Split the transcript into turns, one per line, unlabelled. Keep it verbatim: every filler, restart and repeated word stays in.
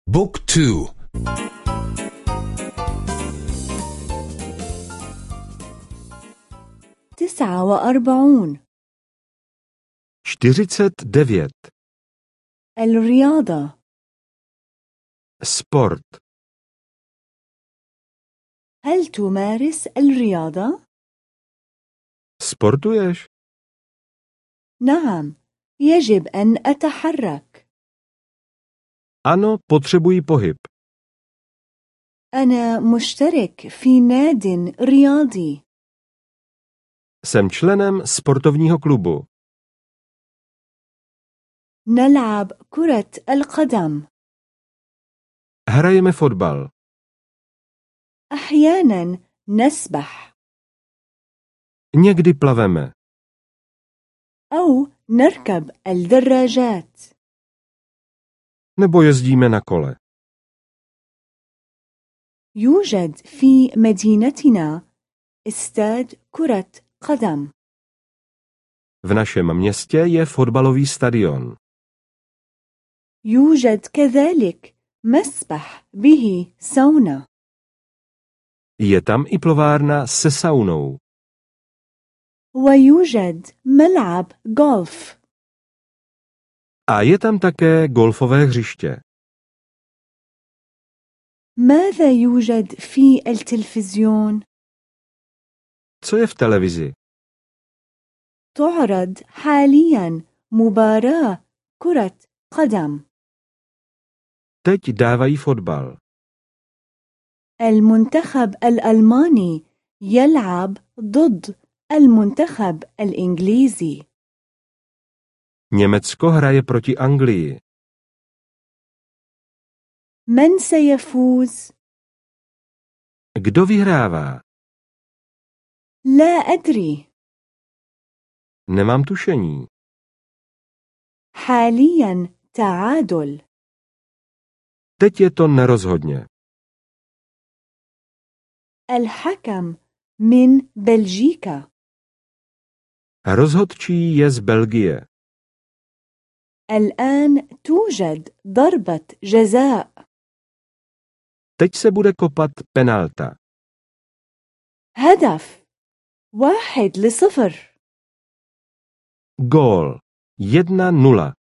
بوك تو.
تسعة وأربعون.
čtyřicet devět.
الرياضة.
Sport.
هل تمارس الرياضة؟
Sportuješ?
نعم، يجب أن أتحرك.
Ano, potřebuji pohyb.
أنا مشترك في ناد رياضي.
Jsem členem sportovního klubu.
نلعب كرة القدم.
Hrajeme fotbal.
أحيانا نسبح.
Někdy plaveme.
أو نركب الدراجات.
Nebo jezdíme na kole.
يوجد في مدينتنا استاد كرة قدم.
V našem městě je fotbalový stadion.
يوجد كذلك مسبح به ساونا.
Je tam i plovárna se saunou.
ويوجد ملعب غولف.
A je tam také golfové hřiště.
ماذا يوجد في التلفزيون؟
Co je v televizi?
تعرض حاليا مباراة كرة قدم.
Teď dávají fotbal.
المنتخب الألماني يلعب ضد المنتخب الإنجليزي.
Německo hraje proti Anglii.
من سيفوز؟
Kdo vyhrává?
لا أدري.
Nemám tušení.
حاليا تعادل.
Teď je to nerozhodně.
الحكم من بلجيكا.
Rozhodčí je z Belgie.
الآن توجد ضربة جزاء.
Teď se bude kopat penalta.
هدف واحد لصفر.
Gól jedna nula.